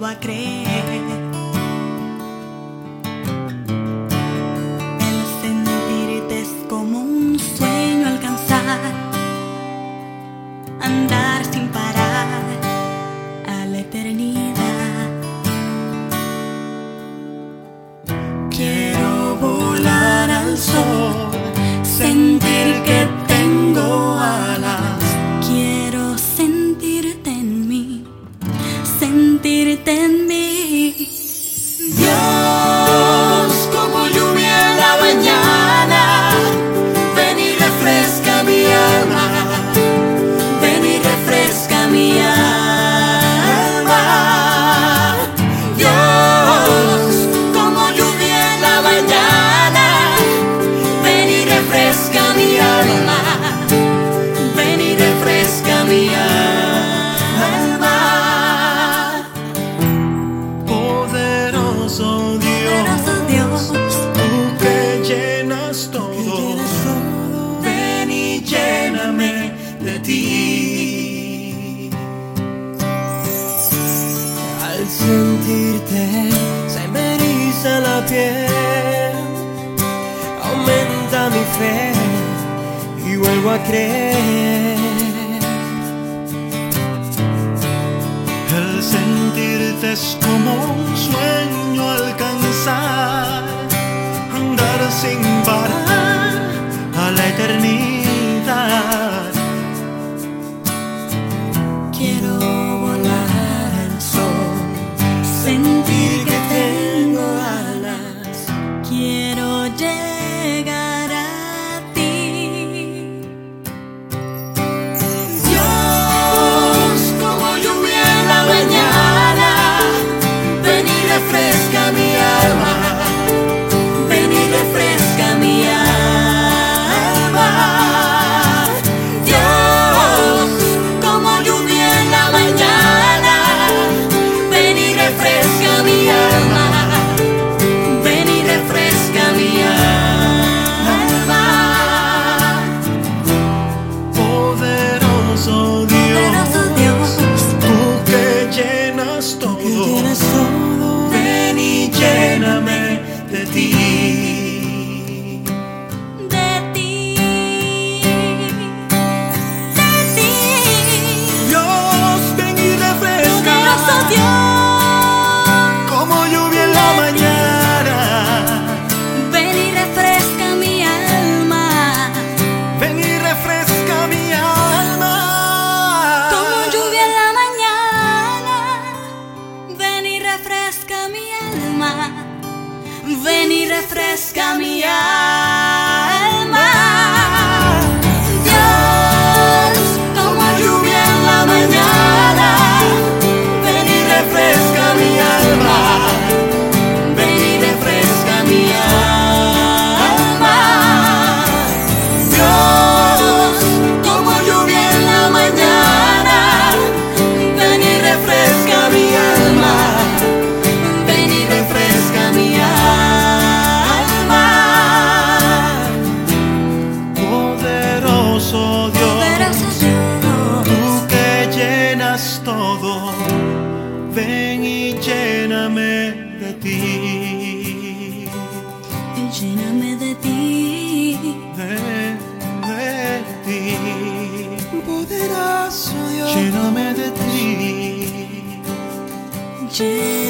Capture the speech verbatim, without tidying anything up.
vuelvo a creer. El sentirte es como un sueño alcanzar, andar sin parar a la eternidad. Quiero volar al sol, sentir que tengo alas. Quiero sentirte en mí, sentirte en mí. Dios, como lluvia en la mañana, ven y refresca mi alma, ven y refresca mi alma. Dios, como lluvia en la mañana, ven y refresca mi alma, ven y refresca mi alma. Poderoso Dios, tú que llenas todo, ven y lléname de ti. Al sentirte se me eriza la piel, aumenta mi fe y vuelvo a creer. El sentirte es como un sueño alcanzar, andar sin parar a la eternidad. Quiero volar al sol, sentir que tengo alas. Quiero llegar a ti. Dios, como lluvia en la mañana, ven y refresca mi alma, ven y refresca mi alma. Dios, como lluvia en la mañana, ven y refresca mi alma, ven y refresca mi alma. Poderoso Poderoso Dios, Dios, tú que llenas todo, ven y lléname de ti. de ti, de ti. Dios, ven y refresca Poderoso Dios, como lluvia en la mañana, ven y refresca mi alma, ven y refresca mi alma. como lluvia en la mañana, ven y refresca mi alma, ven y refresca mi alma. Dios, como lluvia en la mañana, ven y refresca mi alma, ven y refresca mi alma. Dios, como lluvia en la mañana, ven y refresca mi alma, ven y refresca mi alma. Poderoso Dios, Poderoso Dios, tú que llenas todo, ven y lléname de ti. lléname de ti. De, de ti. Poderoso Dios, lléname de ti. Lléname